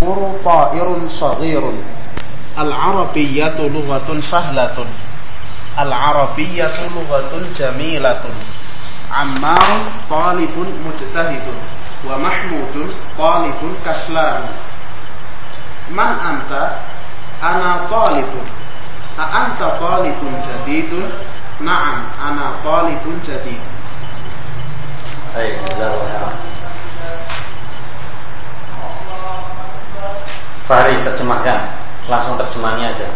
Mahmuru ta'irun saghirun. Al-Arabiyyatu lughatun sahlatun. Al-Arabiyyatu lughatun jamilatun. Ammarun talibun mujtahidun. Wa Mahmudun talibun kaslan. Man anta? Ana talibun. A anta talibun jadidun? Na'am, ana talibun jadid. Baik, jazakallahu. Fahri, terjemahkan. Langsung terjemahannya aja.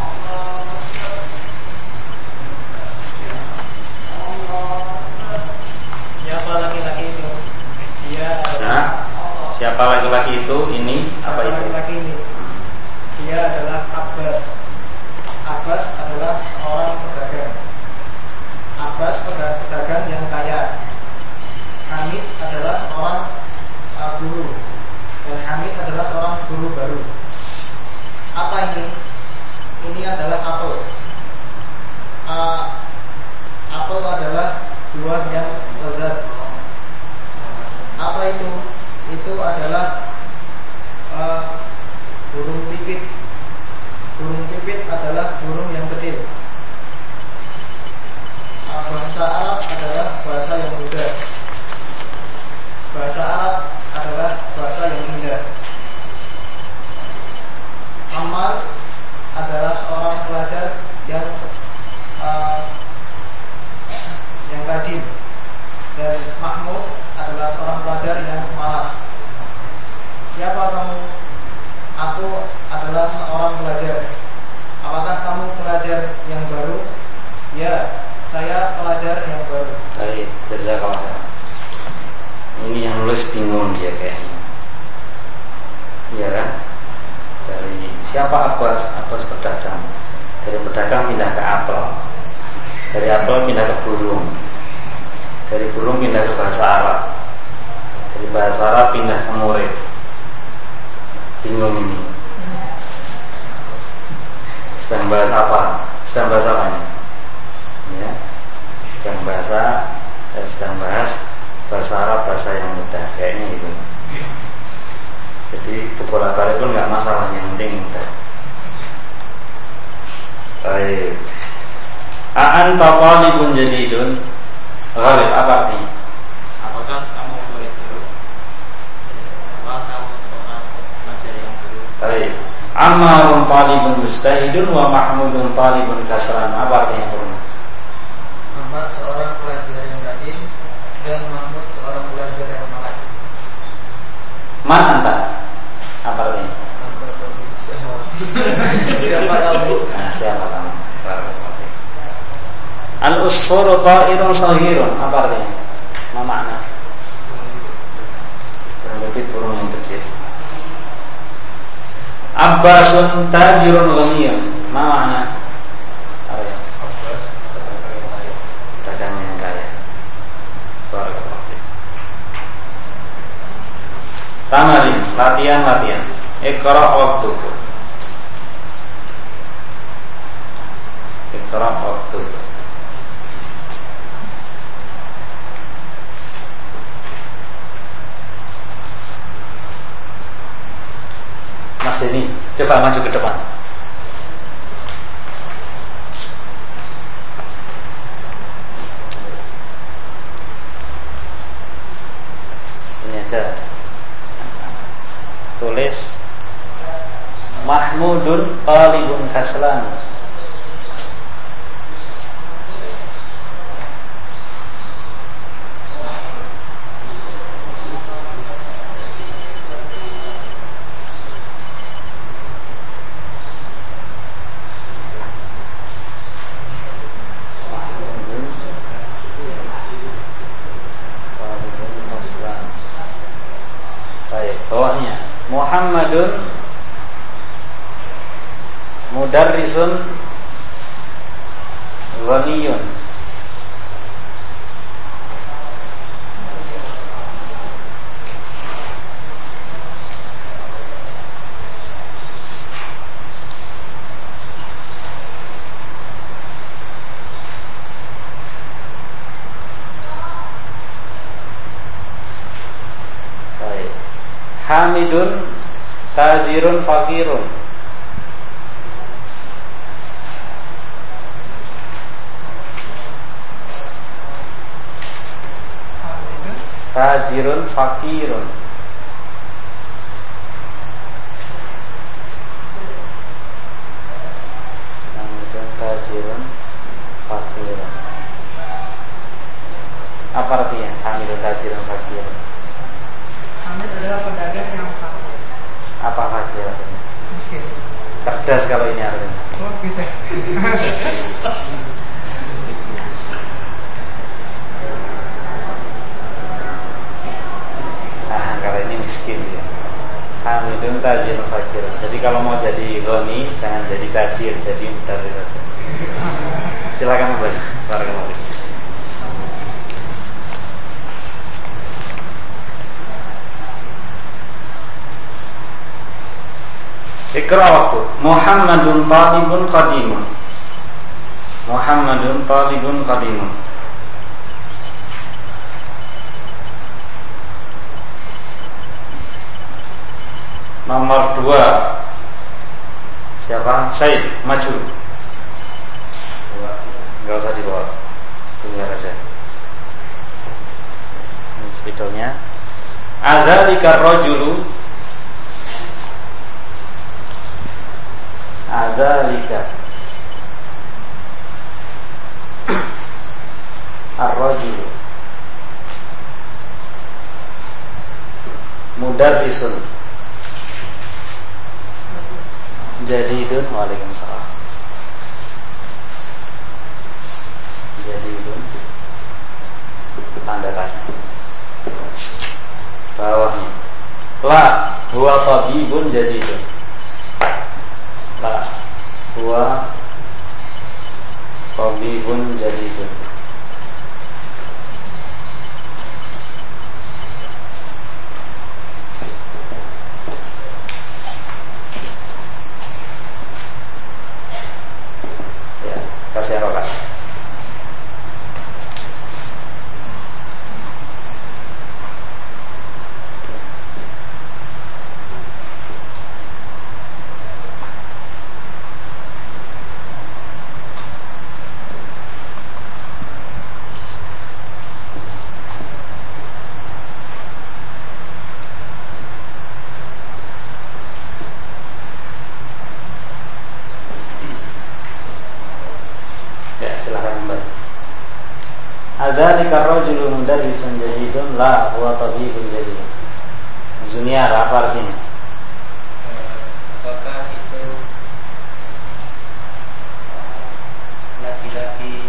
Siapa laki-laki itu? Dia adalah siapa laki-laki itu? Ini apa itu? Laki-laki ini. Dia adalah Abbas. Abbas adalah seorang pedagang. Abbas pedagang yang kaya. Hamid adalah seorang guru. Dan Hamid adalah seorang guru baru. Apa ini? Ini adalah apel. Apel adalah buah yang lezat. Apa itu? Itu adalah burung pipit. Burung pipit adalah burung yang kecil. Bahasa Arab adalah bahasa yang mudah. Bahasa Arab adalah bahasa yang indah. Ammar adalah seorang pelajar yang rajin, dan Mahmud adalah seorang pelajar yang malas. Siapa kamu? Aku adalah seorang pelajar. Apakah kamu pelajar yang baru? Ya, saya pelajar yang baru. Baik, jazakallahu. Ini yang nulis bingung dia kayaknya. Iya kan? Dari siapa Abbas? Abbas pedagang. Dari pedagang pindah ke apel. Dari apel pindah ke burung. Dari burung pindah ke bahasa Arab. Dari bahasa Arab pindah ke murid. Bingung ini. Sedang bahas apa? Sedang bahas apa ini? Ya. Sedang bahas bahasa Arab, bahasa yang mudah. Kayaknya itu. Jadi bolak-balik pun nggak masalah, yang penting mudah. Baik. A'an talibun jadidun. Ghalib, apa artinya? Apakah kamu murid baru? Apakah kamu seorang pelajar yang baru? Baik. Ammarun talibun mustahidun wa Mahmudun talibun kasran. Apa artinya purna? Ammar seorang pelajar yang rajin, dan Mahmud seorang pelajar yang malas. Man anta? Apa artinya? Siapa kamu? Nah, siapa kamu? Al-usfuru ta'irun saghirun. Apa artinya? Apa makna? Berarti burung yang kecil. Abbasun tajirun ghaniyun. Apa makna? Apa ya? Abbas Pedagang yang kaya. Suara pasti. Tamarin, latihan. Iqra waktuku. Iqra waktuku. Mas Denny, coba maju ke depan. Ini aja. Tulis Mahmudun talibun kaslan. Bawahnya Muhammadun mudarrisun ghaniyun. Hamidun tajirun fakirun. Tajirun fakirun. Kemudian tajirun fakirun. Apa artinya? Hamidun tajirun fakirun. Hamid adalah pedagang yang fakir. Apa fakir artinya? Miskin. Cerdas kalau ini artinya. Oh gitu. Kalau ini miskin ya. Hamidun tajirun fakirun. Jadi kalau mau jadi ghani jangan jadi tajir, jadi mudarris saja. Silakan membaca. Barakallahu. Ikra waktu. Muhammadun talibun qadimun. Muhammadun talibun qadimun. Nomor 2. Siapa? Said, maju. Enggak usah dibawa. Tunggu aja. Ini spidolnya. Adzalika rajulu. Adzalika ar-rajulu mudarrisun jadidun. Waalaikumsalam. Jadidun tanda tanya bawahnya. La huwa tabibun jadidun. La huwa tabibun jadidun. Ya, kasih apa Pak? Adzalika ar-rajulu mudarrisun jadidun la huwa tabibun jadid. Zunyar apa artinya? Apakah itu laki-laki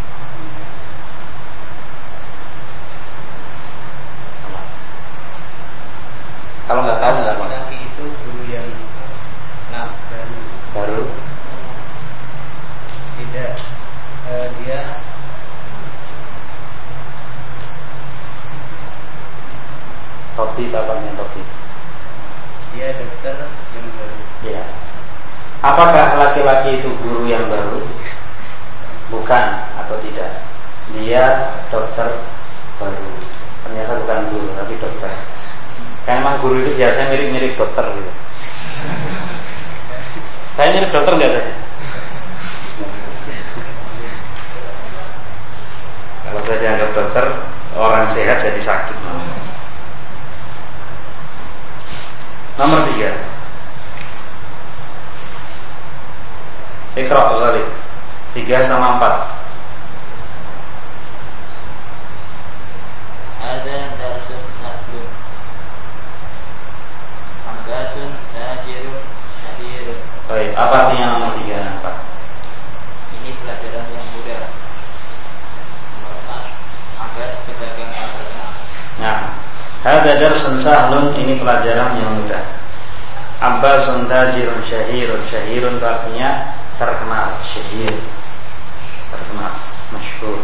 Kalau nggak tahu nggak apa? Laki-laki itu guru yang baru. Tidak, dia Topik bapaknya topik. dia dokter yang baru. Ya. Apakah laki-laki itu guru yang baru? Bukan atau tidak? Dia dokter baru. Ternyata bukan guru tapi dokter. Karena memang guru itu biasanya mirip-mirip dokter gitu. Saya mirip dokter nggak saya? Kalau saya dianggap dokter, orang sehat jadi sakit. Nomor 3. Iqra balik 3 sama 4. Ada darsun sahlun, ambasun tajirun syahirun. Baik, apa artinya nomor 3 dan 4? Ini pelajaran yang mudah. Nomor 4, ambas pedagang yang terkenal. Nah, hadza darsun sahlun, ini pelajaran yang mudah. Ambasun tajirun syahirun. Syahirun itu artinya terkenal, syahir, terkenal, masyhur.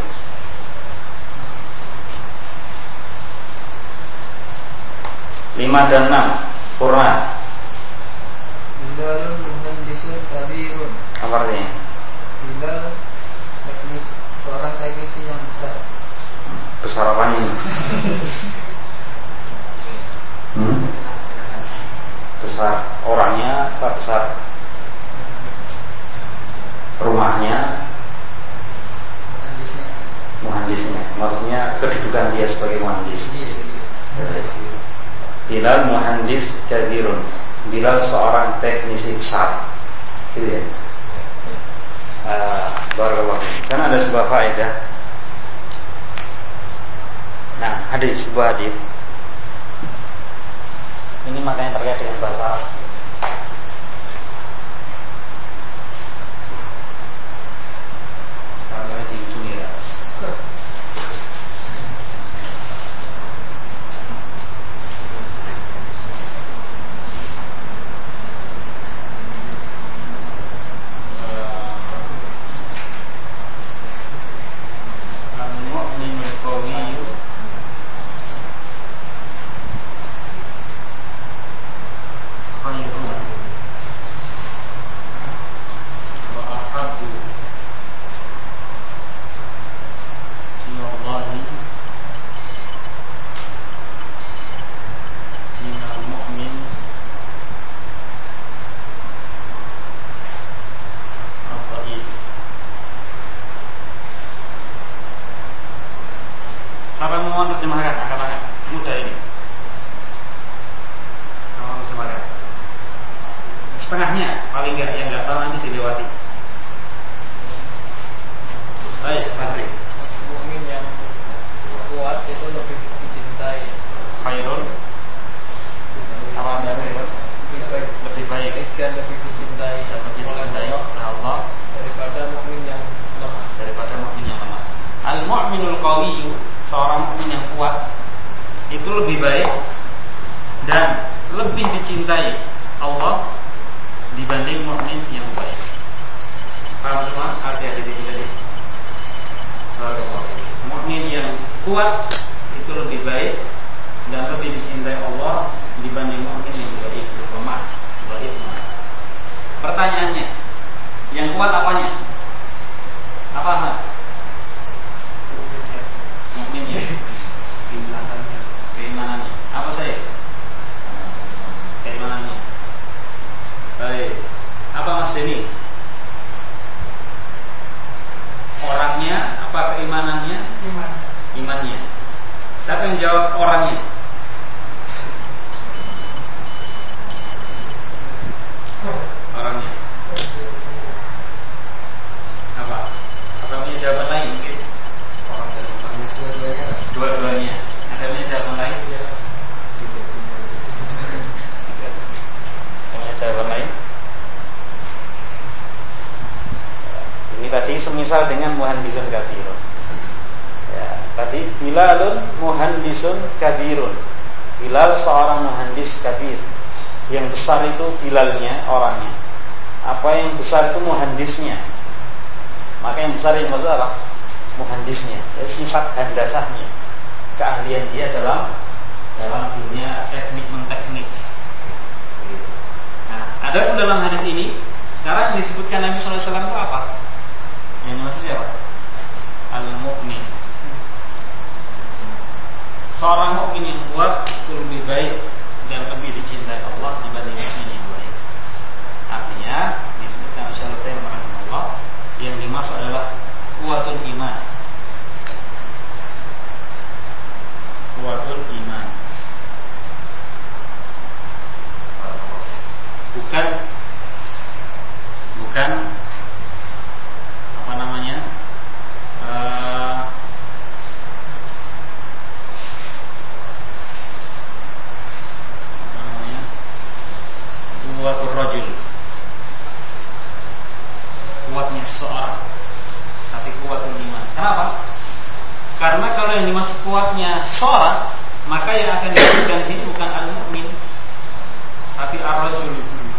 Lima dan 6 Purna. Bilalun muhandisun kabirun. Apa artinya? Bilal seorang teknisi yang besar. Besar apanya? Besar. orangnya, berapa besar rumahnya, muhandisnya, maksudnya kedudukan dia sebagai muhandis. Bilal muhandis kabirun, Bilal seorang teknisi besar, gitu ya. Barakallahu fiik. Karena ada sebuah faedah. Nah, sebuah hadis. Ini makanya terkait dengan bahasa Arab. Sekarang di ujung ya. Siapa yang mau menerjemahkan? Angkat-angkat. Mudah ini. Mau menerjemahkan. Setengahnya, paling enggak, yang enggak tahu nanti dilewati. Baik, Fahri. Mukmin yang kuat itu lebih dicintai. Khairun. Apa anda khairun? Lebih baik. Dan lebih dicintai oleh Allah daripada mukmin yang lemah. Al-mu'minul qawiyyu, seorang mukmin yang kuat itu lebih baik dan lebih dicintai Allah dibanding mukmin yang baik. Paham semua arti hadis ini tadi? Mukmin yang kuat itu lebih baik dan lebih dicintai Allah dibanding mukmin yang baik, lemah. Pertanyaannya, yang kuat apanya? Apa Ahmad? Mukminnya, keimanannya. Apa saya? Keimanannya. Baik. Apa Mas Denny? Orangnya apa keimanannya? Imannya. Siapa yang jawab orangnya? Orangnya. Apa? Apa punya jawaban lain mungkin? Orang dan orangnya Dua-duanya. Ada punya jawaban lain? Punya jawaban lain? Ini tadi semisal dengan muhandisun kabirun. Ya, tadi Bilalun muhandisun kabirun. Bilal seorang muhandis kabir. Yang besar itu Bilalnya, orangnya. Apa yang besar itu muhandisnya. Maka yang besar yang maksud apa? Muhandisnya, ya, sifat handasahnya, keahlian dia dalam dunia teknik menteknik. Nah, ada pun dalam hadis ini sekarang disebutkan Nabi SAW itu apa? Yang maksud siapa? Al-mu'min. Seorang mukmin yang kuat itu lebih baik dan lebih dicintai Allah dibanding mukmin yang baik. Artinya disebutkan Syaikhul rahimahullah yang dimaksud adalah kuatul iman. Kuatul iman. Bukan apa namanya? Kuatul rajul. Kuatnya seseorang, tapi kuatul iman. Kenapa? Karena kalau yang dimaksud kuatnya seseorang, maka yang akan disebutkan sini bukan al-mu'min, tapi ar-rajul.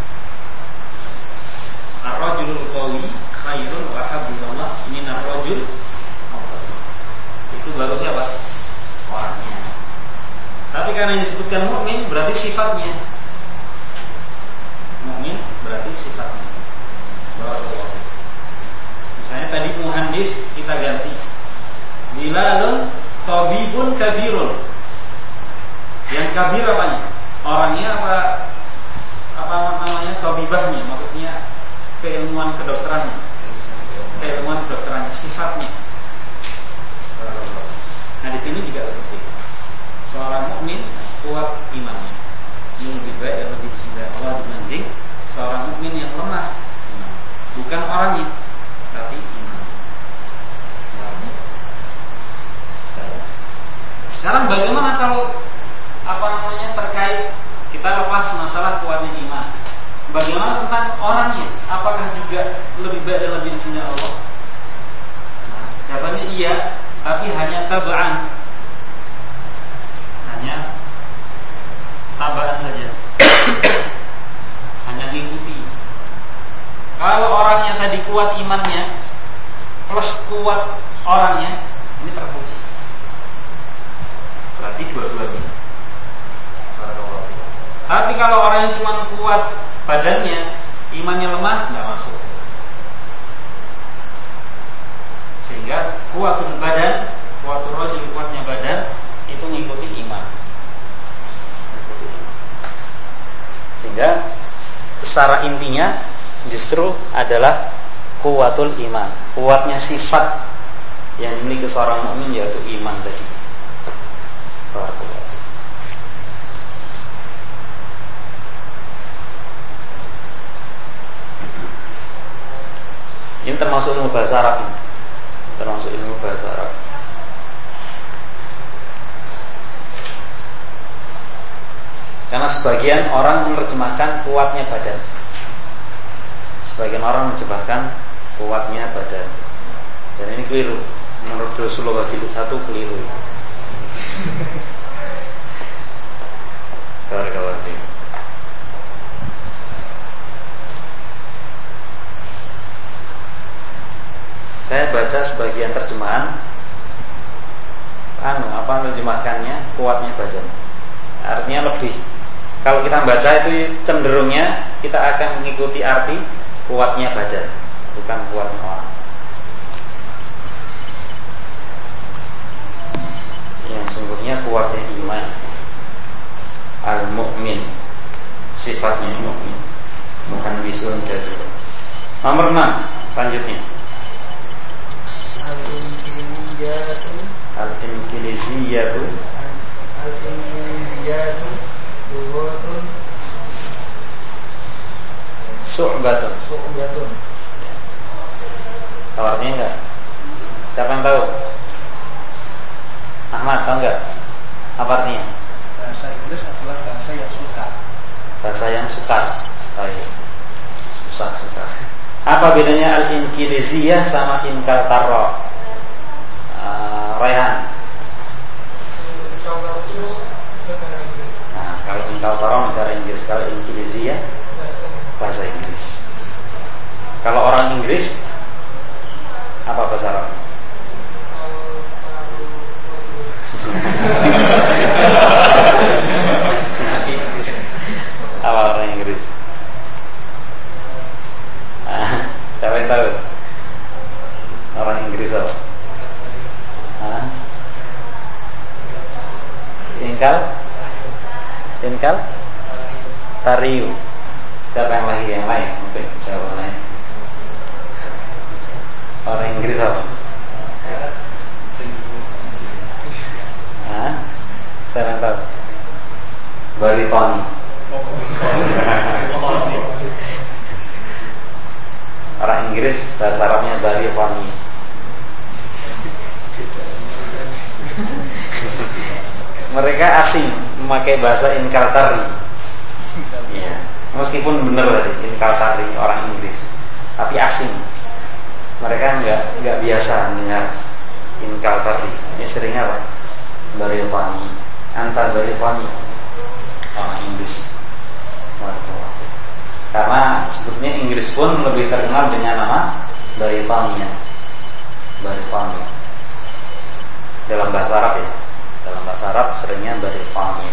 Ar-rajulul qawi khairun wa habibullah min ar-rajul. Itu baru siapa? Orangnya. Tapi karena yang disebutkan mu'min berarti sifatnya. Mu'min berarti sifatnya. Barakallahu. Misalnya tadi muhandis kita ganti Bilalun tabibun kabirun. Yang kabir apanya? Orangnya apa namanya? tobibahnya, maksudnya keilmuan kedokterannya, sifatnya. Nah di sini juga seperti itu. Seorang mukmin kuat imannya, ini lebih baik dan lebih dicintai Allah dibanding seorang mukmin yang lemah iman. Bukan orangnya, tapi iman. Sekarang bagaimana kalau terkait kita lepas masalah kuatnya iman? Bagaimana tentang orangnya? Apakah juga lebih baik dan lebih dicintai Allah? Nah, jawabannya iya, tapi hanya tabaan. Hanya tabaan saja. Hanya mengikuti. Kalau orangnya tadi kuat imannya plus kuat orangnya, ini terpuji. Berarti dua-duanya. Tapi kalau orang yang cuma kuat badannya, imannya lemah, nggak masuk. Sehingga kuatul badan, kuatul rajul, kuatnya badan itu mengikuti iman. Sehingga secara intinya justru adalah kuatul iman, kuatnya sifat yang dimiliki seorang mukmin yaitu iman tadi. Ini termasuk ilmu bahasa Arab ini. Termasuk ilmu bahasa Arab. Karena sebagian orang menerjemahkan kuatnya badan. Sebagian orang menerjemahkan kuatnya badan. Dan ini keliru. Menurut Rasulullah jilid 1 keliru. Kawan-kawan. Saya baca sebagian terjemahan menerjemahkannya kuatnya badan. Artinya lebih, kalau kita baca itu cenderungnya kita akan mengikuti arti kuatnya badan, bukan kuatnya orang. Yang sungguhnya kuatnya iman, al-mu'min, sifatnya mu'min, bukan bisun dari. Nomor 6, lanjutnya. Al-inqiliziyatu lughutun su'batun. Tahu artinya enggak? Siapa yang tahu? Ahmad, tahu enggak? Apa artinya? Bahasa Inggris adalah bahasa yang sukar. Bahasa yang sukar. Susah. Apa bedanya al-inqiliziyah sama inkaltaro? Raihan. Nah, kalau inkaltaro bicara Inggris, kalau inqiliziyah bahasa Inggris. Kalau orang Inggris apa bahasa Arab? Apa orang Inggris? Siapa yang tahu? Orang Inggris apa? Inkal tariu. Siapa yang lain? Mungkin jawabannya. Orang Inggris apa? Siapa yang tahu? Baritoni. Orang Inggris bahasa Arabnya baritoni. Mereka asing memakai bahasa inkaltari. Iya, meskipun benar tadi inkaltari orang Inggris, tapi asing. Mereka nggak biasa mendengar inkaltari. Ini sering apa? Baritoni, antar baritoni orang Inggris. Karena sebetulnya Inggris pun lebih terkenal dengan nama baritoni. Baritoni dalam bahasa Arab ya. Dalam bahasa Arab seringnya baritoni.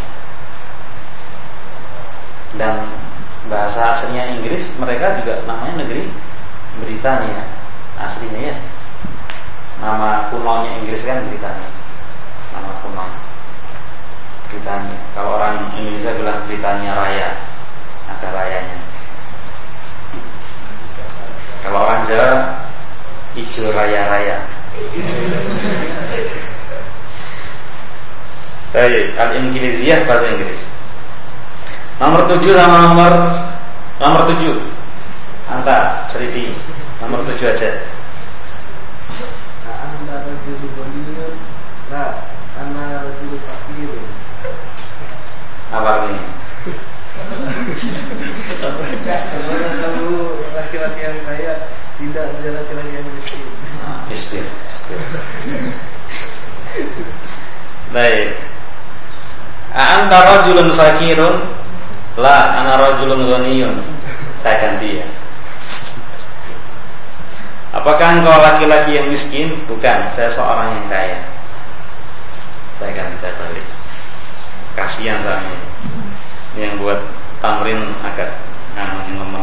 Dan bahasa aslinya Inggris mereka juga namanya negeri Britania aslinya ya. Nama kunonya Inggris kan Britania. Nama kuno Britania. Kalau orang Indonesia bilang Britania Raya, ada rayanya. ya bahasa Inggris. Nomor 7 sama nomor 7. Anta, Riti. Nomor 7 aja. Anda rajulun ghaniyun. La, ana rajulun fakirun. Apa artinya? Bagaimana kamu laki-laki yang kaya? Tidak, saya laki-laki yang miskin. Miskin. Baik. Anta rajulun fakirun. La, ana rajulun ghaniyun. Saya ganti ya. Apakah engkau laki-laki yang miskin? Bukan, saya seorang yang kaya. Saya ganti, saya balik. Kasihan saya ini yang buat tamrin agak lemah.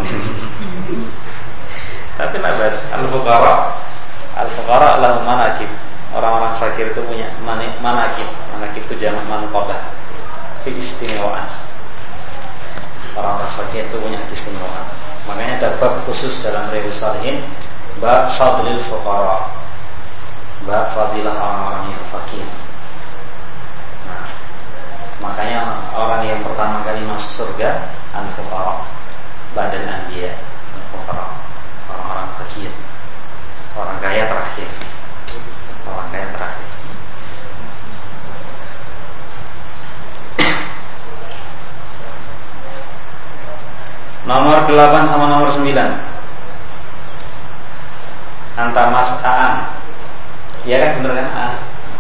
Tapi nabas al-fuqara lahum manakib. Orang-orang fakir itu punya manakib. Manakib itu jamak manqabah. Keistimewaan. Orang-orang fakir itu punya keistimewaan. Makanya ada bab khusus dalam Riyadhus Shalihin, bab fadlil fuqara, bab fadilah orang-orang yang fakir. Nah, makanya orang yang pertama kali masuk surga al-fuqara, ba'dal anbiya, al-fuqara, orang-orang fakir. Orang kaya terakhir. Orang kaya terakhir. Nomor 8 sama nomor 9. Anta Mas Aan. Iya kan, bener kan Aan?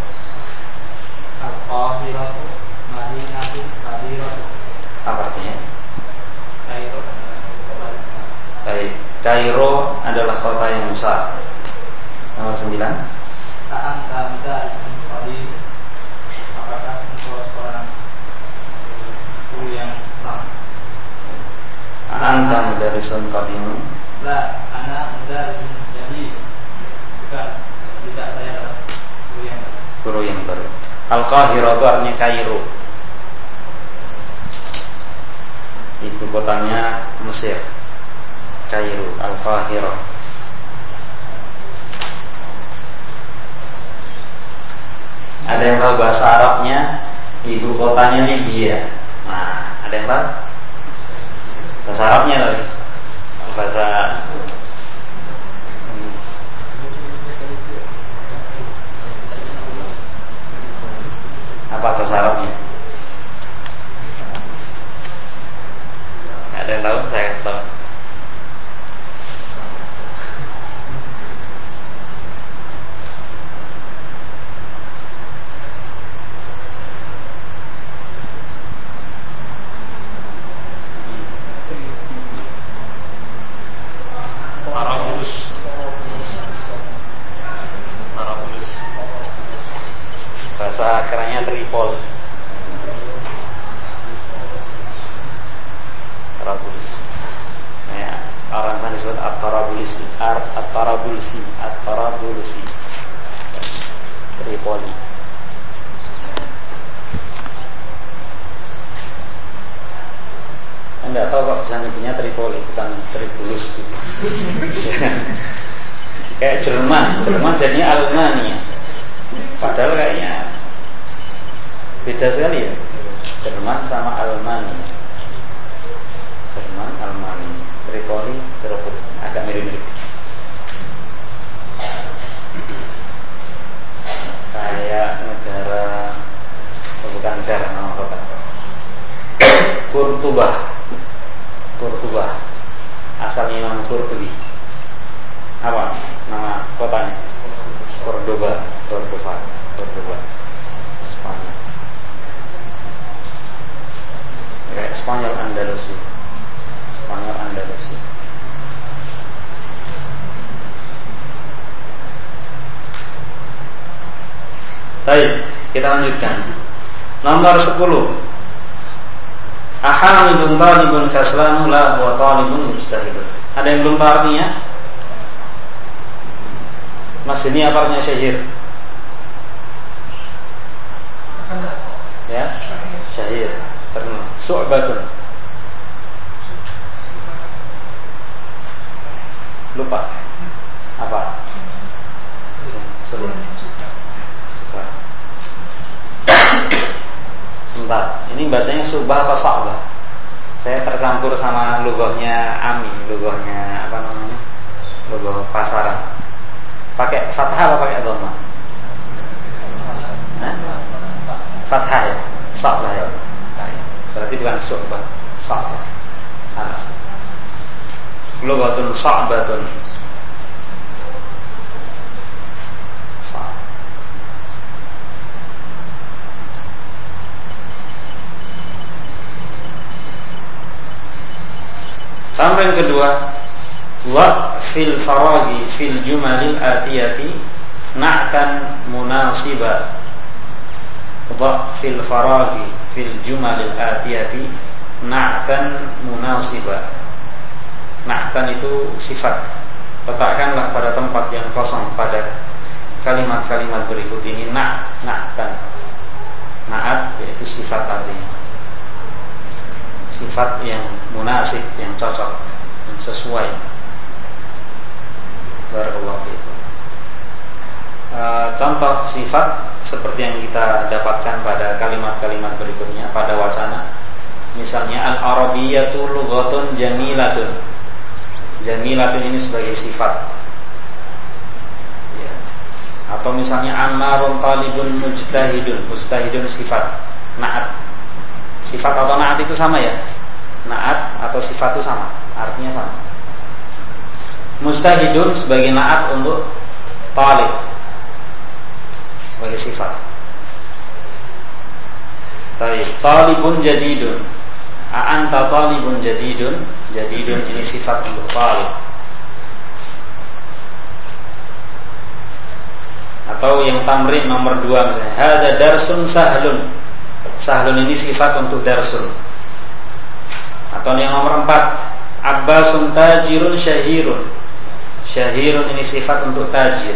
Al-Qahiratu Madinatun Kabiratun. Apa artinya? Kairo adalah kota yang besar. Baik, Kairo adalah kota yang besar. Nomor 9. Anta mudarrisun qadim. Apakah engkau seorang guru yang lama? Anta mudarrisun qadim. La, ana mudarrisun jadi. Bukan, tidak, saya adalah guru yang baru. Al-Qahirah itu artinya Kairo. Ibu kotanya Mesir. Kairo, Al-Qahirah. Ada yang tahu bahasa Arabnya? Ibu kotanya Libya. Nah, ada yang tahu? Bahasa Arabnya lagi. Bahasa apa bahasa Arabnya? Ada yang tahu? Saya kasih tahu. Bahasa kerennya Tripoli. Tarabulus. Ya, orang sana disebut At-Tarabulsi, At-Tarabulsi. Tripoli. Anda tahu kok bisa nyebutnya Tripoli, bukan Tribulus gitu. Kayak Jerman jadinya Almania. Padahal kayaknya beda sekali ya, Jerman sama Almania. Jerman, Almania, Tripoli, Tripoli, agak mirip-mirip. Kayak negara, bukan negara, nama kota. Kurtubah, asalnya Imam Qurtubi. Apa nama kotanya? Cordoba, Spanyol. Ya, Spanyol Andalusia. Baik, kita lanjutkan. Nomor 10. Ahamidun talibun kaslanu la huwa talibun mujtahidun. Ada yang belum tahu artinya? Mas, ini apa artinya syahir? Ya, syahir. Terkenal. Su'batun. Lupa. Apa? Sulit. Suka. Sebentar. Ini Syu'bah atau Sa'bah. Saya tercampur sama lughahnya Ami, lughahnya apa namanya? Lughah pasaran. Pakai fathah atau pakai dhamma? Fathah ya, Sa'bah ya. Berarti bukan Syu'bah, Sa'bah. Lughatun Sa'batun. Sampai yang kedua, wa fil faragi fil jumalil atiyati na'tan munasiba. Wa fil faragi fil jumalil atiyati na'tan munasiba. Na'tan itu sifat. Letakkanlah pada tempat yang kosong pada kalimat-kalimat berikut ini na'tan. Na'at yaitu sifat artinya. Sifat yang munasib, yang cocok, yang sesuai. Barakallahu fiikum. Contoh sifat seperti yang kita dapatkan pada kalimat-kalimat berikutnya pada wacana. Misalnya al-arabiyyatu lughatun jamilatun. Jamilatun ini sebagai sifat. Ya. Atau misalnya ammarun talibun mujtahidun. Mujtahidun sifat. Na'at. Sifat atau na'at itu sama ya? Na'at atau sifat itu sama, artinya sama. Mujtahidun sebagai na'at untuk talib, sebagai sifat. Talibun jadidun. A'anta talibun jadidun. Jadidun ini sifat untuk talib. Atau yang tamrin nomor 2 misalnya, hadza darsun sahlun. Sahlun ini sifat untuk darsun. Atau yang nomor 4, Abbasun tajirun syahirun. Syahirun ini sifat untuk tajir.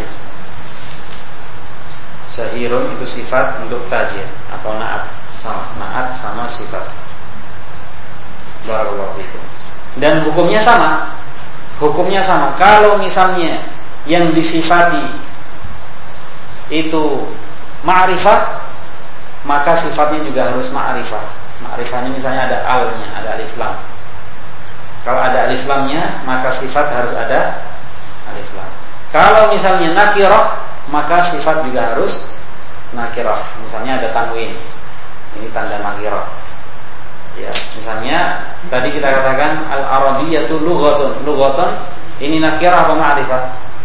Syahirun itu sifat untuk tajir atau na'at sama. Na'at sama sifat. Barakallahu fiikum. Dan hukumnya sama. Hukumnya sama. Kalau misalnya yang disifati itu ma'rifah, maka sifatnya juga harus ma'rifah. Ma'rifah ini misalnya ada al-nya, ada alif lam. Kalau ada alif lamnya, maka sifat harus ada alif lam. Kalau misalnya nakirah, maka sifat juga harus nakirah. Misalnya ada tanwin. Ini tanda nakirah. Ya, misalnya tadi kita katakan al-arabiyyatu lughatun. Lughatun ini nakirah apa ma'rifah?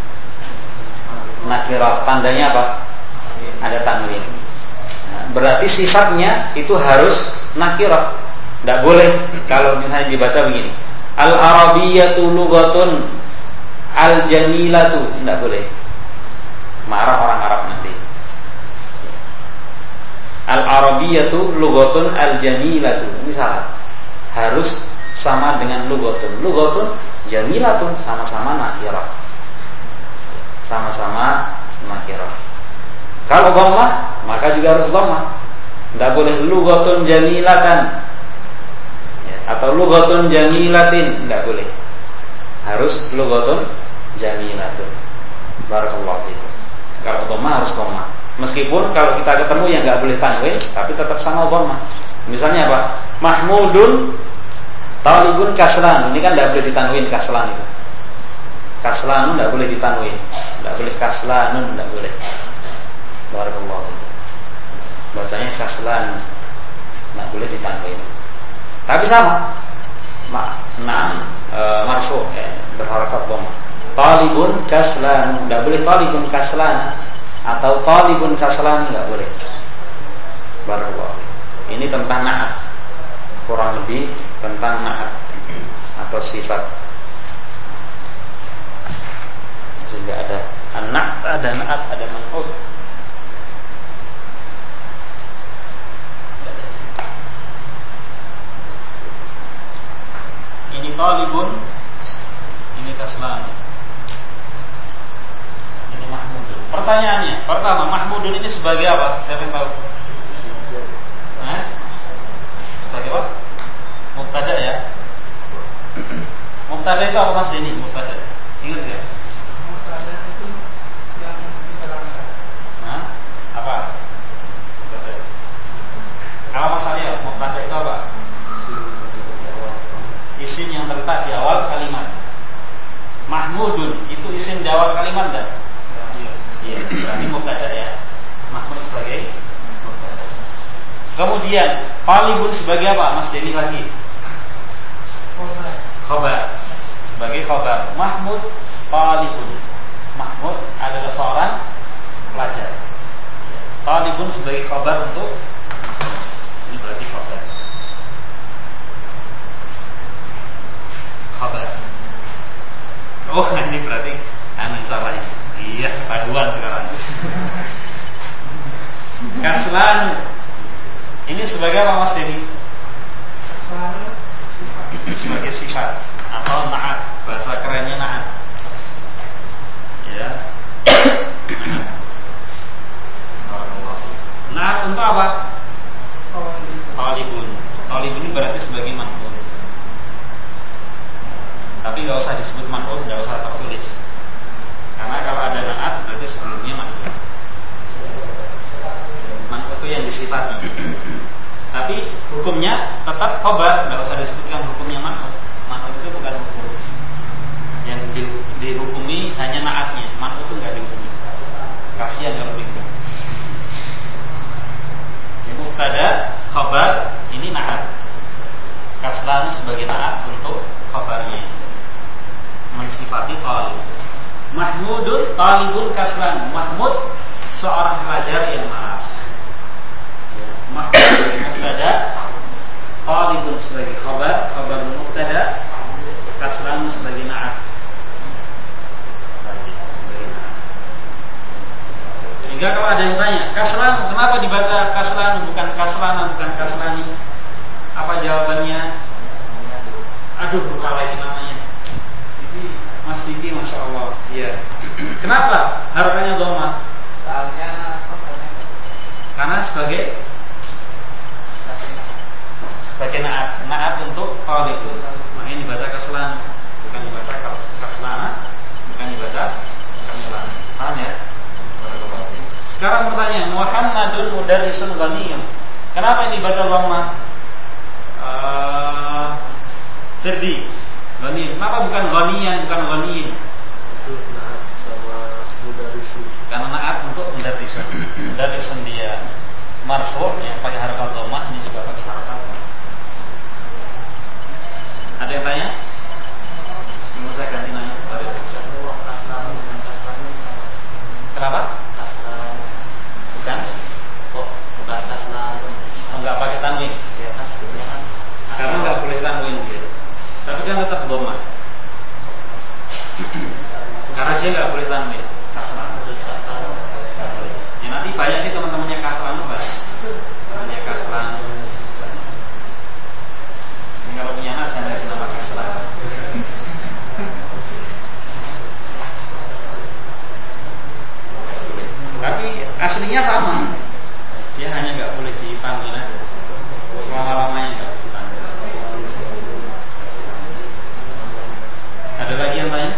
Nakirah. Tandanya apa? Ada tanwin. Berarti sifatnya itu harus nakirah. Tidak boleh kalau misalnya dibaca begini, al-arabiyyatu lughatun al-jamilatu, tidak boleh. Marah orang Arab nanti. Al-arabiyyatu lughatun al-jamilatu, ini salah. Harus sama dengan lughatun. Lughatun jamilatun, sama-sama nakirah. Sama-sama nakirah. Kalau dhammah, maka juga harus dhammah. Tidak boleh lughatun jamilatan ya, atau lughatun jamilatin, tidak boleh. Harus lughatun jamilatun. Barakallahu fiikum. Kalau dhammah harus dhammah. Meskipun kalau kita ketemu yang tidak boleh tanwin, tapi tetap sama dhammah. Misalnya apa? Mahmudun talibun kaslan. Ini kan tidak boleh ditanwin kaslan itu. Kaslanun tidak boleh ditanwin. Tidak boleh kaslanun, tidak boleh. Barakallahu fiikum. Bacanya kaslan, tidak boleh ditanwin. Tapi sama, marfu, berharakat dhamma. Talibun kaslan, tidak boleh talibun kaslan atau talibun kaslan, tidak boleh. Barakallahu fiikum. Ini tentang na'at, kurang lebih tentang na'at atau sifat. Sehingga ada an-na'at, ada na'at, ada man'ut. Ini talibun, ini kaslan, ini mahmudun. Pertanyaannya, pertama, mahmudun ini sebagai apa? Siapa yang tahu? Sebagai apa? Mubtada ya. Mubtada itu apa mas ini? Mubtada, ingat ya? Mubtada itu yang diterangkan. Apa? Mubtada. Apa masalahnya? Mubtada itu apa? di awal kalimat. Mahmudun itu isim di awal kalimat enggak? Iya, berarti mubtada ya. Mahmud sebagai mubtada. Kemudian talibun sebagai apa? Mas Denny lagi. Khabar. Sebagai khabar. Mahmud talibun. Mahmud adalah seorang pelajar. Talibun sebagai khabar untuk ini berarti khabar. Khabar. Oh, ini berarti salah ini. Iya, ketahuan sekarang. Kaslan. Ini sebagai apa Mas Denny? Kaslan sebagai sifat atau na'at. Bahasa kerennya na'at. Ya. Na'at untuk apa? Talibun. Talibun ini berarti sebagai man'ut. Tapi nggak usah disebut man'ut, nggak usah tertulis. Karena kalau ada na'at berarti sebelumnya man'ut. Man'ut itu yang disifati. Tapi hukumnya tetap khabar, nggak usah disebutkan hukumnya man'ut. Man'ut itu bukan hukum. Yang dihukumi hanya na'atnya. Man'ut itu nggak dihukumi. Kasihan kalau begitu. Ini mubtada, khabar, ini na'at. Kaslan sebagai na'at untuk khabarnya. Mensifati talib. Mahmudun talibun kaslan. Mahmud seorang pelajar yang malas. Mahmud sebagai mubtada, talibun sebagai khabar, khabar mubtada, kaslan sebagai na'at. Sehingga kalau ada yang tanya, kaslan kenapa dibaca kaslan bukan kaslana bukan kaslani? Apa jawabannya? Aduh, lupa lagi namanya. Mas Diki, Masya Allah. Iya. Kenapa harokatnya dhamma? Karena sebagai naat untuk talib. Makanya dibaca kaslan, bukan dibaca kaslana, bukan dibaca kaslan. Paham ya? Sekarang pertanyaan, Muhammadun mudarrisun ghaniyun. Kenapa ini dibaca dhamma? Terdi. Ghaniyun. Kenapa bukan ghaniyan, bukan ghaniyin? Itu naat sama mudarrisun. Karena naat untuk mudarrisun. Mudarrisun dia marfu' yang pakai harakat dhammah, ini juga pakai harakat. Ada yang tanya? Mau saya ganti nanya. Kenapa? Kaslan. Bukan? Kok bukan kaslan? Enggak pakai tanwin. Ya kan sebetulnya kan. Karena enggak boleh tanwin dia. Tapi kan tetap dhamma. Karena dia enggak boleh tanwin. Kaslan. Terus kaslan. Ya nanti banyak sih teman-temannya kaslan banyak. Temannya kaslan. Ini kalau punya anak jangan kasih nama kaslan. Tapi aslinya sama. Dia hanya nggak boleh ditanwin aja. Selama-lamanya nggak boleh ditanwin. Ada lagi yang tanya?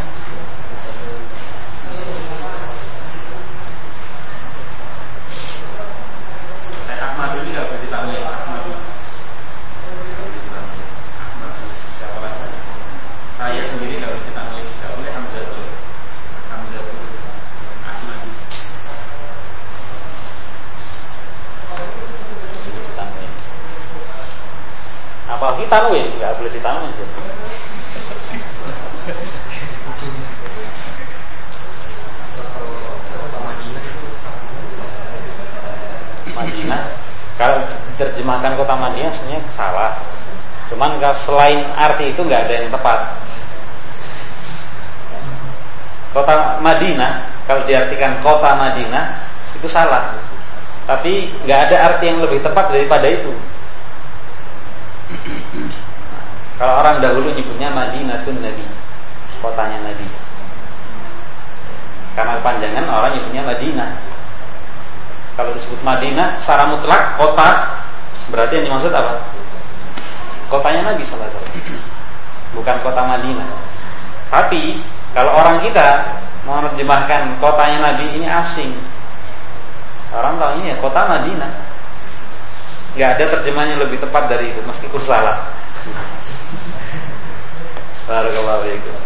Ahmad dulu nggak boleh ditanwin. Saya sendiri nggak boleh ditanwin. Nggak boleh Hamzah dulu. Apalagi tanwin, nggak boleh ditanwin. Madinah, kalau diterjemahkan kota Madinah sebenarnya salah. Cuman kalau selain arti itu nggak ada yang tepat. Kota Madinah, kalau diartikan kota Madinah itu salah. Tapi nggak ada arti yang lebih tepat daripada itu. Kalau orang dahulu nyebutnya Madinatun Nabi, kotanya Nabi. Karena kepanjangan orang nyebutnya Madinah. Kalau disebut Madinah secara mutlak kota, berarti yang dimaksud apa? Kotanya Nabi sallallahu alaihi wasallam. Bukan kota Madinah. Tapi kalau orang kita mau menerjemahkan kotanya Nabi ini asing. Orang tahunya ya kota Madinah. Gak ada terjemahan yang lebih tepat dari itu meskipun salah. Barakallahu fiikum.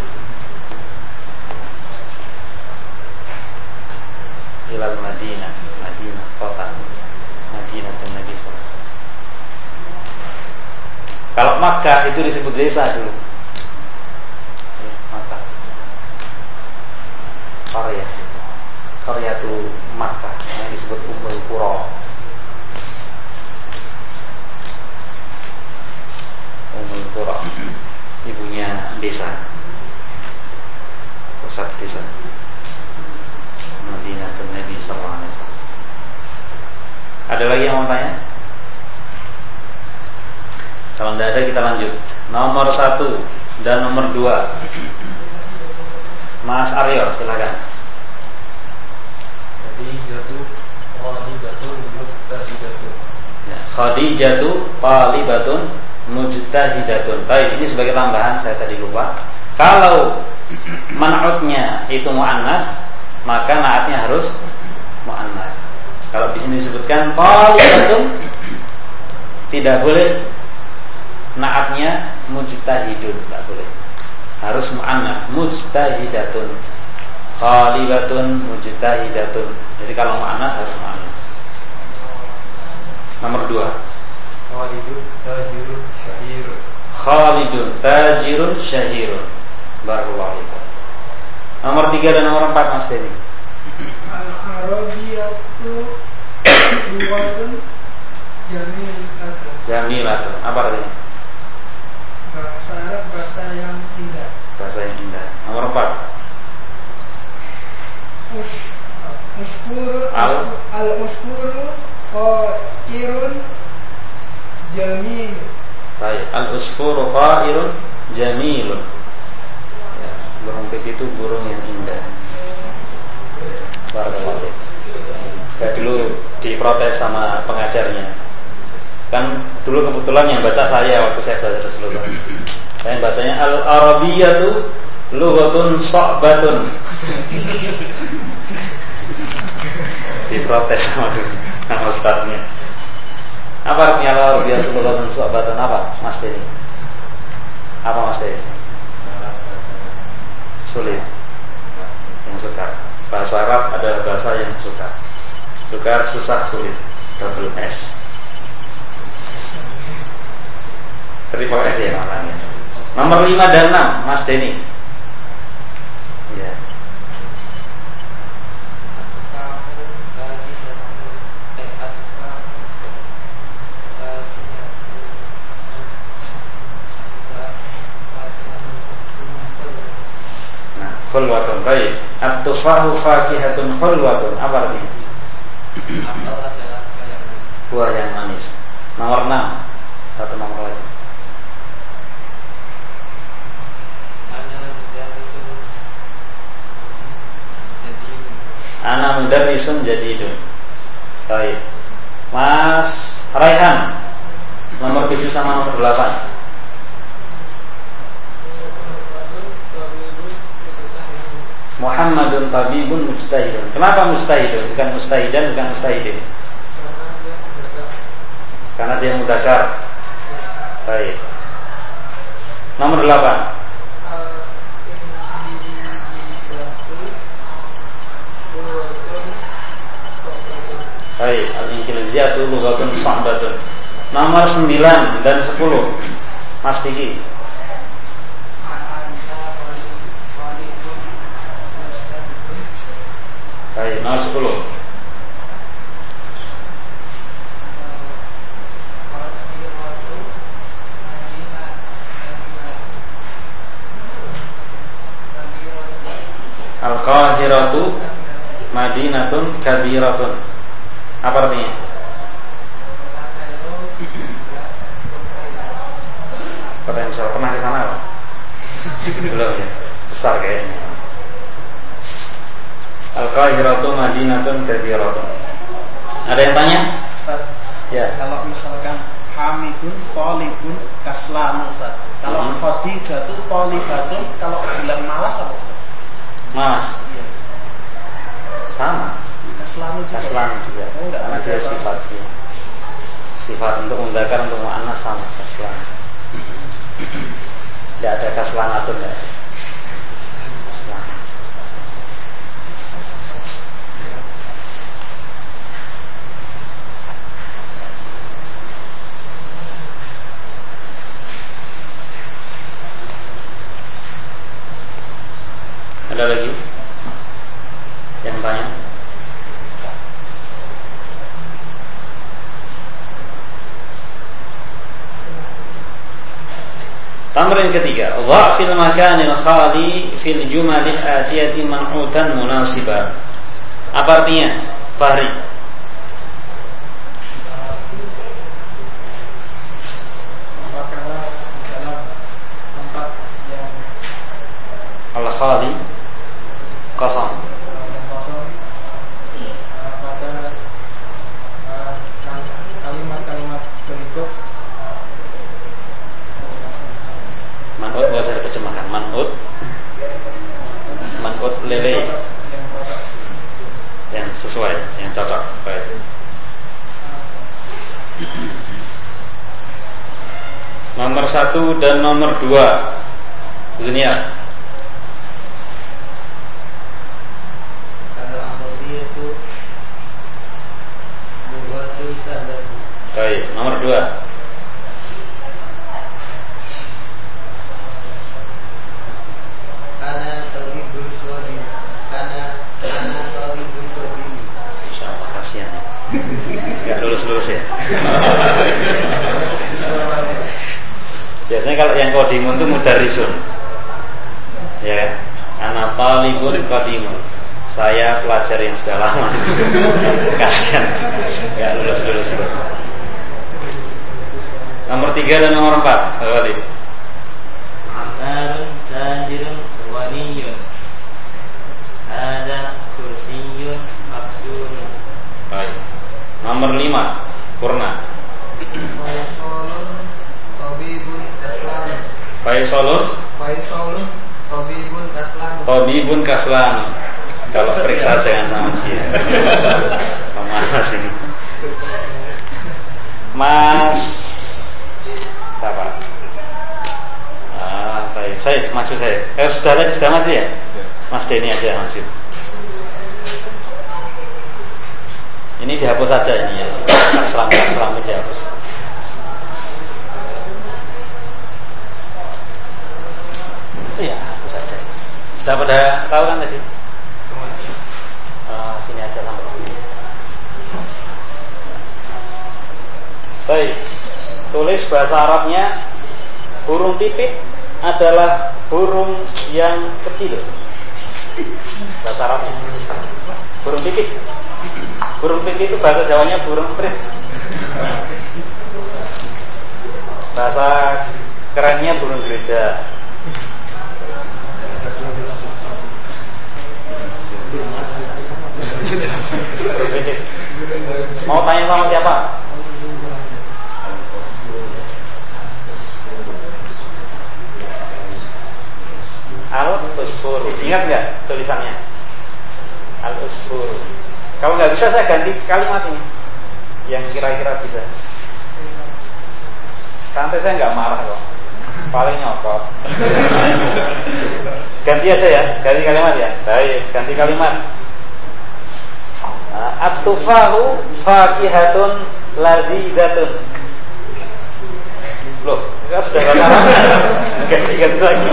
Ilal Madinah, Madinah kota, Madinah dan Nabi SAW. Kalau Makkah itu disebut desa dulu. Ya, Makkah. Qarya itu Makkah, yang disebut Ummul Qura. Ummul Qura, ibunya desa, pusat desa. Madinah dan Nabi sallallahu alaihi wasallam. Ada lagi yang mau tanya? Kalau tidak ada kita lanjut. Nomor 1 dan nomor 2. Mas Aryo silakan. Khadijatu qalibatun mujtahidatun. Ya, Khadijatu qalibatun mujtahidatun. Baik, ini sebagai tambahan saya tadi lupa. Kalau man'utnya itu muannats, maka naatnya harus muannats. Kalau di sini disebutkan qalibatun, tidak boleh naatnya mujtahidun, tidak boleh. Harus muannats, mujtahidatun. Qalibatun mujtahidatun. Jadi kalau muannats harus muannats. Nomor 2. Khalidun tajirun syahirun. Khalidun tajirun syahirun. Barakallahu fiikum. Nomor 3 dan nomor 4 Mas Denny. Al-Arabiyatu luwatun jamilatun. Jamilatun. Apa artinya? Bahasa Arab, bahasa yang indah. Bahasa yang indah. Nomor 4. Al-uskuru qairun jamil. Baik, al-usfuru qairun jamilun. Ya, burung pipit itu burung yang indah. Barakallahu fiik. Saya dulu diprotes sama pengajarnya. Kan dulu kebetulan yang baca saya waktu saya belajar Rasulullah. Saya bacanya al-arabiyatu lughatun sa'batun. Diprotes sama ustadznya. Apa artinya al-arabiyatu lughatun sa'batun? Apa Mas Denny? Apa Mas Denny? Sulit. Yang sukar. Bahasa Arab adalah bahasa yang sukar. Sukar, susah, sulit. Double S. Triple S ya namanya. Nomor 5 dan 6 Mas Denny. Ya. Nah, khulwatun. Baik. At-tufahu fakihatun khulwatun. Apa artinya? Buah yang manis. Nomor 6. Satu nomor lagi. Ana mudarrisun jadidun. Baik. Mas Raihan. Nomor 7 sama nomor 8. Muhammadun tabibun mujtahidun. Kenapa mujtahidun? Bukan mustahidan, bukan mustahidin. Karena dia mudzakkar. Baik. Nomor 8. Baik, al-inqilaziyatu lughatun sa'batun. Nomor 9 dan 10. Mas Diki. Baik, nomor 10. Al-Qahiratu Madinatun Kabiratun. Apa artinya? Pernah ke sana Pak? Belum ya? Besar kayaknya. Al-Qahiratu Madinatun Kabiratun. Ada yang tanya? Ustaz. Ya. Kalau misalkan Hamidun Thalibun Kaslan Ustaz. Kalau Khadijatu Thalibatun, kalau bilang malas apa Ustaz? Malas. Iya. Sama. Kaslan juga. Karena dia sifat ya. Sifat untuk mudzakkar, untuk muannats sama kaslan. Tidak ada kaslanatun, tidak ada. Kaslanat. Ada lagi yang tanya? Tamrin ketiga, dha' fil makanil khali fil jumalil atiyati man'utan munasiba. Apa artinya? Fahri. Tempatkanlah di dalam tempat yang Al-khali kosong. kosong pada kalimat-kalimat berikut. Man'ut nggak usah diterjemahkan. Man'ut lele yang sesuai, yang cocok. Baik. Nomor 1 dan nomor 2 Zunia. Al-Arabiyatu lughatun sahlah. Baik, nomor 2 Ana talibul sabi. Ana talibul sabi. Insyaallah kasihan. Enggak lulus-lulus ya. Biasanya kalau yang qadimun itu mudarrisun. Ya, ana talibul qadimun. Saya pelajar yang sudah lama. Kasihan. Enggak lulus-lulus. Nomor 3 dan nomor 4, Walid. Ammarun tajirun waniyun. Hada kursiyun maksurun. Baik. Nomor 5, Purna. Faisalun tabibun kaslan. Faisalun tabibun kaslan. Kalau periksa jangan sama dia. Kemana sih? Mas siapa? Baik. Saya maju saya. Sudah masih ya? Mas Denny aja masih. Ini dihapus saja ini ya. Kaslam ini dihapus. Iya, hapus saja. Sudah pada tahu kan tadi? Sini aja sampai sini. Baik. Tulis bahasa Arabnya. Burung pipit adalah burung yang kecil. Bahasa Arabnya. Burung pipit. Burung pipit itu bahasa Jawanya burung prit. Bahasa kerennya burung gereja. Mau tanya sama siapa? Al-Usfur. Ingat nggak tulisannya? Al-Usfur. Kalau nggak bisa saya ganti kalimat ini yang kira-kira bisa. Santai, saya nggak marah kok. Paling nyokot. Ganti aja ya, ganti kalimat ya. Baik, ganti kalimat. At-tufahu fakihatun ladzidatun. Loh, kan sudah bahasa Arabnya. Ganti lagi.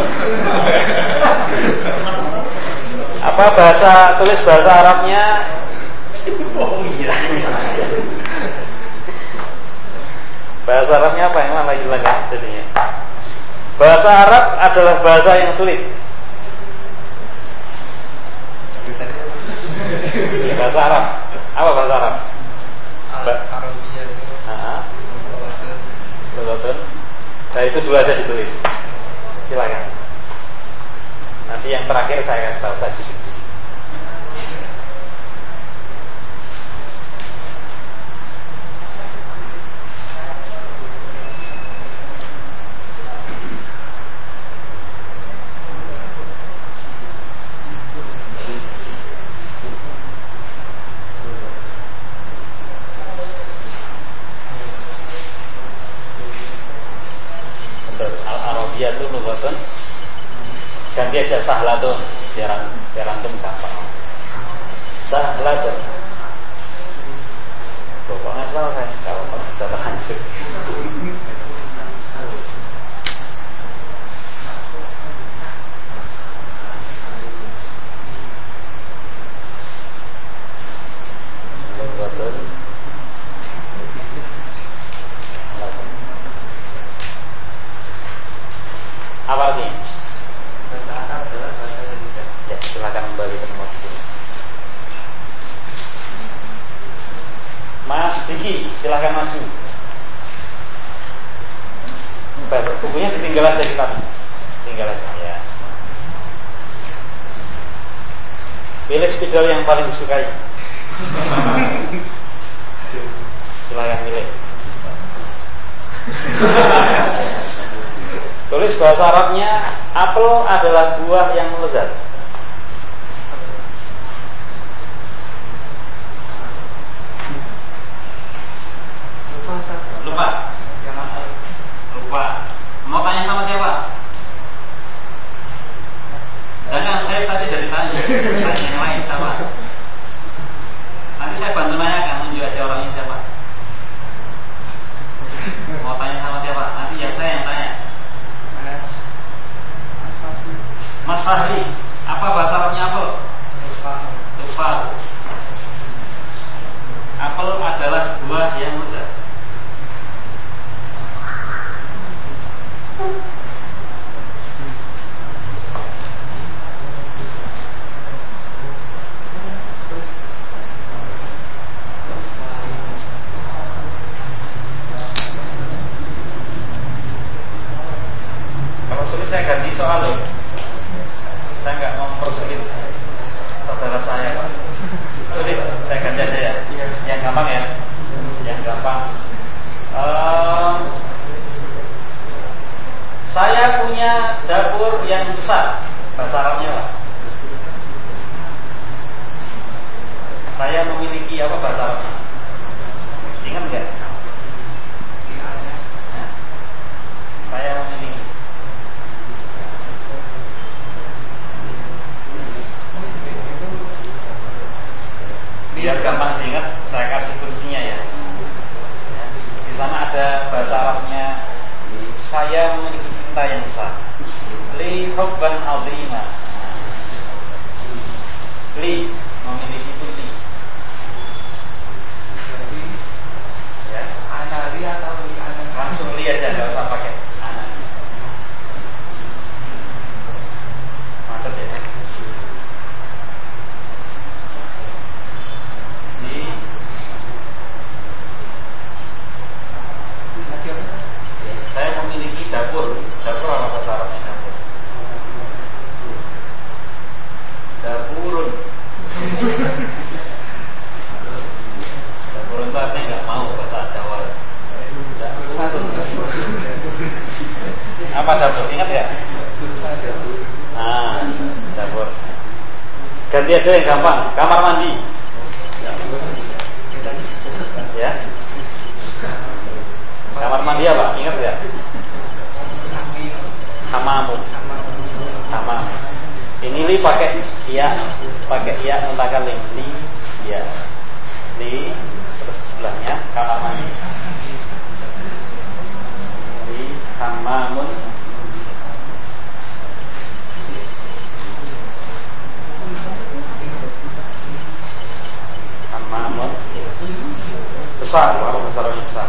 Apa tulis bahasa Arabnya? Oh iya. Bahasa Arabnya apa? Yang mana lagi jadinya? Bahasa Arab adalah bahasa yang sulit. Bahasa Arab. Apa bahasa Arab? Arabiyah. Lughatun. Nah itu dua saja ditulis. Silakan. Nanti yang terakhir saya kasih tahu, saya bisik-bisik. Al-Arabiyah itu lughatun Ganti aja sahlatun biar antum gampang. Sahlatun. Pokoknya salah kalau sudah terlanjur. Apa artinya? Bahasa Arab adalah bahasa Indonesia. Ya, silakan kembali ke nomor 10. Mas Diki, silakan maju. Bukunya ditinggal aja kita. Tinggal aja ya. Pilih spidol yang paling disukai. Silakan pilih. Tulis bahasa Arabnya, apel adalah buah yang lezat. Lupa. Mau tanya sama siapa? Jangan, saya tadi dari tanya yang lain sama. Nanti saya bantu nanya, kan tunjuk aja orangnya siapa. Mau tanya sama siapa? Nanti saya yang tanya. Mas Fahri, apa bahasa Arabnya apel? Tufah. Apel adalah buah yang lezat. Kalau sulit saya ganti soal loh. Saya nggak mau mempersulit saudara saya, Pak. Sulit, saya ganti aja ya. Yang gampang ya. Yang gampang. Saya punya dapur yang besar. Bahasa Arabnya Pak. Saya memiliki apa bahasa Arabnya? Ingat nggak? Saya memiliki. Biar gampang diingat, saya kasih kuncinya ya. Di sana ada bahasa Arabnya. Saya memiliki cinta yang besar. Li hubban azima. Li memiliki itu li. Ya. Anali atau li anak? Langsung li aja, nggak usah pakai anak. Macet ya. Saya memiliki dapur. Dapur apa bahasa Arabnya dapur? Dapurun. Dapurun itu artinya nggak mau bahasa Jawa. Apa dapur? Ingat nggak? Nah, dapur. Ganti aja yang gampang. Kamar mandi. Ya. Kamar mandi apa? Ingat ya? Hamamun. Hamam. Ini li pakai iya mutakallim li ya. Li terus sebelahnya kamar mandi. Li hamamun. Hamamun besar, wow, besarnya besar.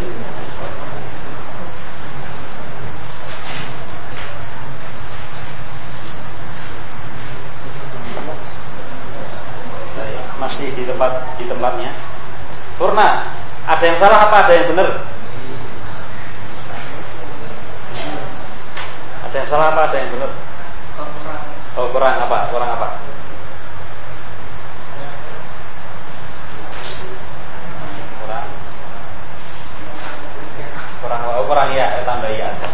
Masih di tempatnya. Purna, ada yang salah apa ada yang benar? Ada yang salah apa ada yang benar? Oh, kurang apa? Kurang apa? Kurang ya, tambah ya aja.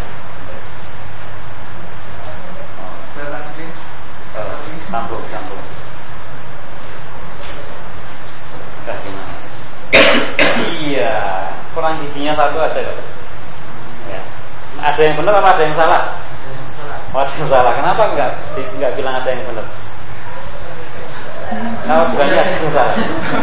Sambung. Iya, kurang giginya satu aja kok. Ya. Ada yang benar apa ada yang salah? Oh, ada yang salah. Kenapa enggak bilang ada yang benar? Kenapa bukannya ada yang salah?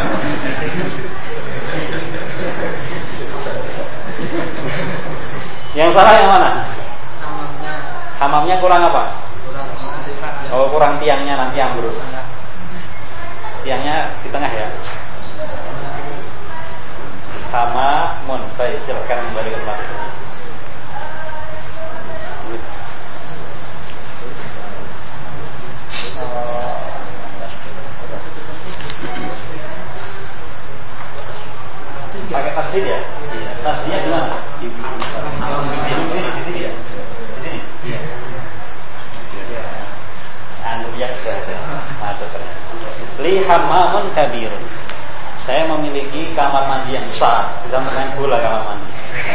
Yang salah yang mana? Hamamnya kurang apa? Oh, kurang tiangnya nanti ambruk. Tiangnya di tengah ya. Hamamun. Baik, silakan kembali ke tempat. Pakai tasdid ya? Iya. Tasdidnya di mana? Di sini ya? Di sini? Iya. Anggapnya sudah ada. Ada ternyata. Li hammamun kabirun. Saya memiliki kamar mandi yang besar, bisa main bola kamar mandi.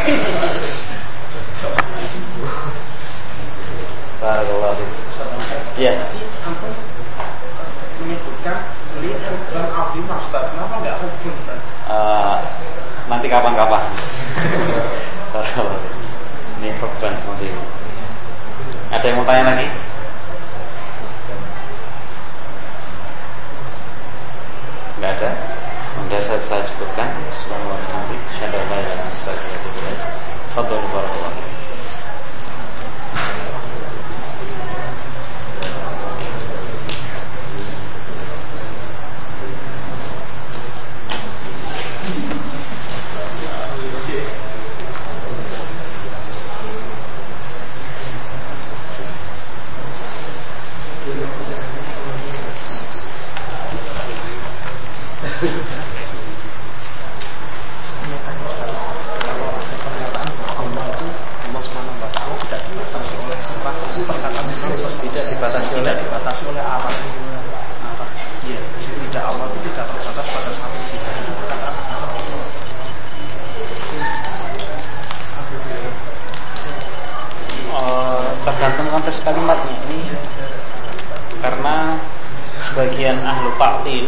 Barakallahu fiik. Iya. Menyebutkan li hubban azim Ustaz. Kenapa enggak hubbun Ustaz? Nanti kapan-kapan. Ini hubban azim. Ada yang mau tanya lagi? Enggak ada. Sudah saya cukupkan. Subhanallah wa bihamdihi, asyhadu an la ilaha illa anta, astaghfiruka wa atubu ilaik. Fadhlu barakallahu. Dibatasi oleh alat. Iya, tidak Allah itu tidak terbatas pada satu sisi. Itu perkataan tergantung konteks kalimatnya ini, karena sebagian ahlu ta'til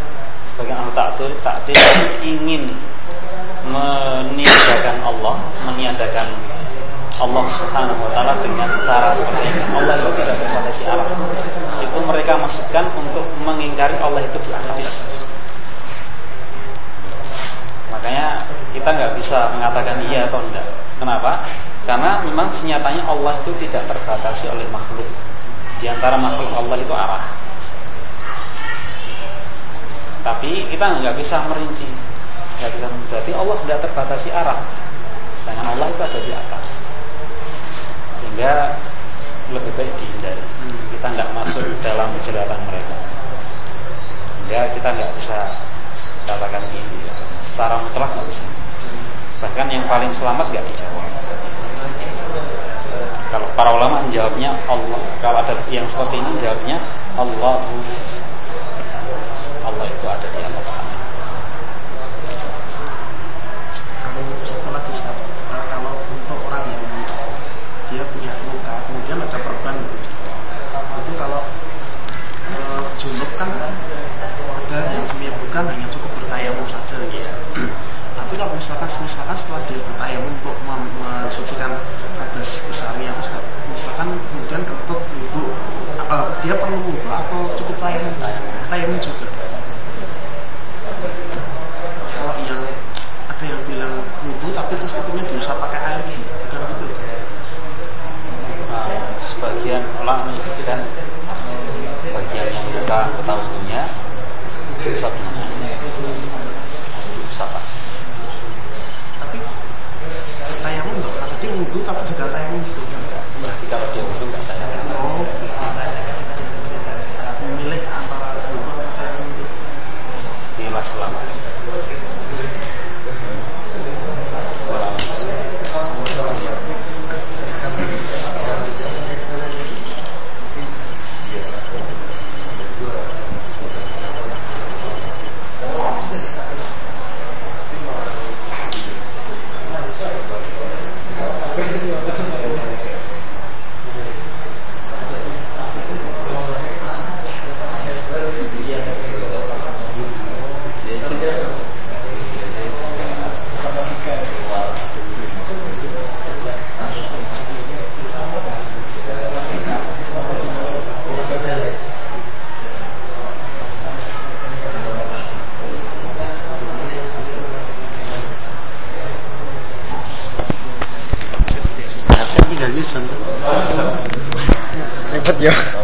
ingin meniadakan Allah Subhanahu wa taala dengan cara seperti ini. Allah itu tidak berbatasi arah. Itu mereka maksudkan untuk mengingkari Allah itu di atas. Makanya kita nggak bisa mengatakan iya atau enggak. Kenapa? Karena memang senyatanya Allah itu tidak terbatasi oleh makhluk. Di antara makhluk Allah itu arah. Tapi kita nggak bisa merinci, berarti Allah tidak terbatasi arah. Sedangkan Allah itu ada di atas. Sehingga lebih baik dihindari. Kita nggak masuk dalam jeratan mereka. Sehingga kita nggak bisa katakan ini secara mutlak, nggak bisa. Bahkan yang paling selamat nggak dijawab. Kalau para ulama menjawabnya Allah. Kalau ada yang seperti ini jawabnya Allahu. Allah itu ada di atas sana. Kalau setelah kalau untuk orang yang dia punya luka, kemudian ada perban, itu kalau junub kan ada yang menyebutkan hanya cukup bertayamum saja. Tapi kalau misalkan setelah dia bertayamum untuk mensucikan hadas besarnya, misalkan kemudian kentut wudhu, dia perlu wudhu atau cukup tayamum? Tayamum juga. Kalau yang ada yang bilang wudhu tapi terus ketunya diusap pakai air, bukan gitu? Sebagian ulama menyebutkan bagian yang luka ketahuinya diusap dengan air, diusap aja. Tapi tayamum nggak pernah, dia wudhu tapi juga tayamum gitu kan? Berarti kalau dia wudhu nggak tayamum. Memilih antara wudhu atau tayamum itu Inilah selama. Ya.